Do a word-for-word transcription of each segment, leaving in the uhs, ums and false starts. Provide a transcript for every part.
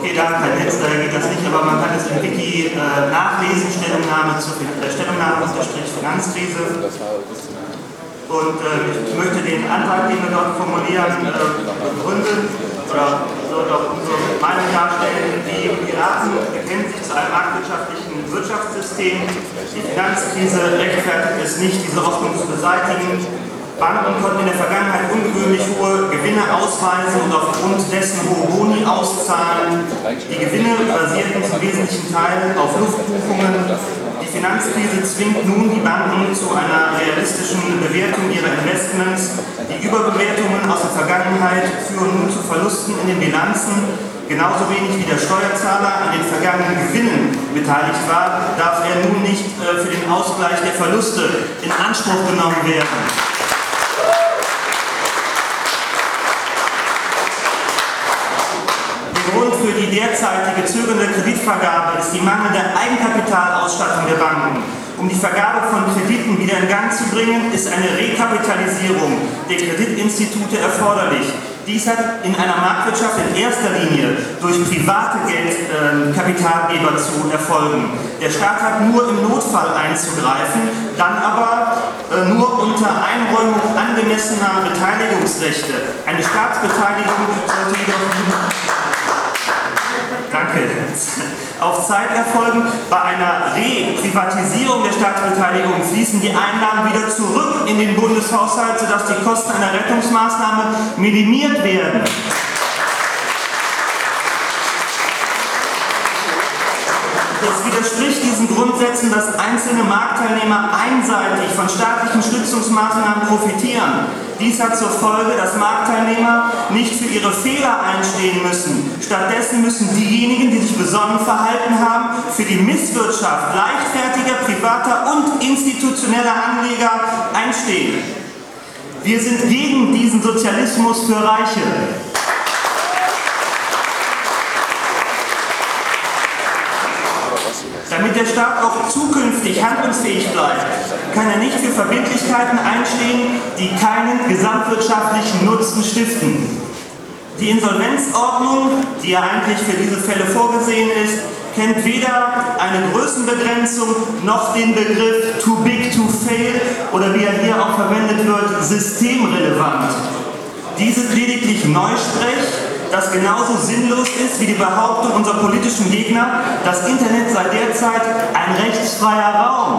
Okay, da kein Netz, da geht das nicht, aber man kann es im Wiki äh, nachlesen, Stellungnahme zur äh, Stellungnahme unterstrich Finanzkrise. Und äh, ich möchte den Antrag, den wir dort formulieren, äh, begründen oder dort auch unsere Meinung darstellen. Die Piraten bekennen sich zu einem marktwirtschaftlichen Wirtschaftssystem. Die Finanzkrise rechtfertigt es nicht, diese Hoffnung zu beseitigen. Banken konnten in der Vergangenheit ungewöhnlich hohe Gewinne ausweisen und aufgrund dessen hohe Boni auszahlen. Die Gewinne basierten zum wesentlichen Teil auf Luftbuchungen. Die Finanzkrise zwingt nun die Banken zu einer realistischen Bewertung ihrer Investments. Die Überbewertungen aus der Vergangenheit führen nun zu Verlusten in den Bilanzen. Genauso wenig wie der Steuerzahler an den vergangenen Gewinnen beteiligt war, darf er nun nicht äh, für den Ausgleich der Verluste in Anspruch genommen werden. Grund für die derzeitige zögernde Kreditvergabe ist die mangelnde Eigenkapitalausstattung der Banken. Um die Vergabe von Krediten wieder in Gang zu bringen, ist eine Rekapitalisierung der Kreditinstitute erforderlich. Dies hat in einer Marktwirtschaft in erster Linie durch private Geldkapitalgeber äh, zu erfolgen. Der Staat hat nur im Notfall einzugreifen, dann aber äh, nur unter Einräumung angemessener Beteiligungsrechte. Eine Staatsbeteiligung sollte jedoch Danke. auf Zeit erfolgen. Bei einer Reprivatisierung der Staatsbeteiligung fließen die Einnahmen wieder zurück in den Bundeshaushalt, sodass die Kosten einer Rettungsmaßnahme minimiert werden. Es widerspricht diesen Grundsätzen, dass einzelne Marktteilnehmer einseitig von staatlichen Stützungsmaßnahmen profitieren. Dies hat zur Folge, dass Marktteilnehmer nicht für ihre Fehler einstehen müssen. Stattdessen müssen diejenigen, die sich besonnen verhalten haben, für die Misswirtschaft leichtfertiger, privater und institutioneller Anleger einstehen. Wir sind gegen diesen Sozialismus für Reiche. Damit der Staat auch zukünftig handlungsfähig bleibt, kann er nicht für Verbindlichkeiten einstehen, die keinen gesamtwirtschaftlichen Nutzen stiften. Die Insolvenzordnung, die ja eigentlich für diese Fälle vorgesehen ist, kennt weder eine Größenbegrenzung noch den Begriff too big to fail oder wie er hier auch verwendet wird, systemrelevant. Dies ist lediglich Neusprech, das genauso sinnlos ist wie die Behauptung unserer politischen Gegner, das Internet sei derzeit ein rechtsfreier Raum.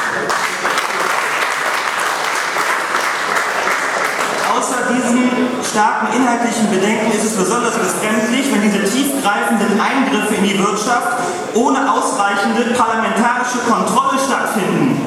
Außer diesen starken inhaltlichen Bedenken ist es besonders befremdlich, wenn diese tiefgreifenden Eingriffe in die Wirtschaft ohne ausreichende parlamentarische Kontrolle stattfinden.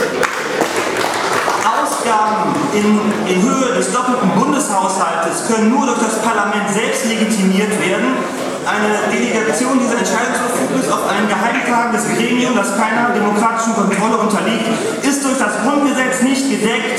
Ausgaben in, in Höhe des doppelten Bundeshaushaltes können nur durch das Parlament selbst legitimiert werden. Eine Delegation dieser Entscheidungsbefugnis auf ein geheimtagendes Gremium, das keiner demokratischen Kontrolle unterliegt, ist durch das Grundgesetz nicht gedeckt.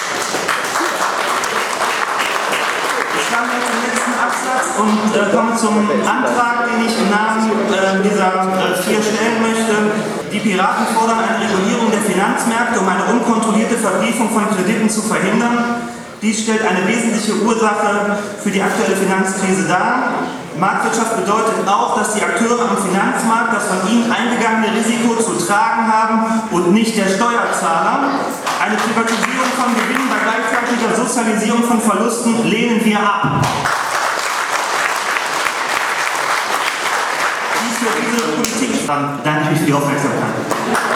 Ich komme jetzt zum letzten Absatz und äh, komme zum Antrag, den ich im Namen äh, dieser äh, vier stellen möchte. Die Piraten fordern eine Regulierung der Finanzmärkte, um eine unkontrollierte Verbriefung von Krediten zu verhindern. Dies stellt eine wesentliche Ursache für die aktuelle Finanzkrise dar. Marktwirtschaft bedeutet auch, dass die Akteure am Finanzmarkt das von ihnen eingegangene Risiko zu tragen haben und nicht der Steuerzahler. Eine Privatisierung von Gewinnen bei gleichzeitiger Sozialisierung von Verlusten lehnen wir ab. Dies für diese Politik. Dann danke ich mich für die Aufmerksamkeit.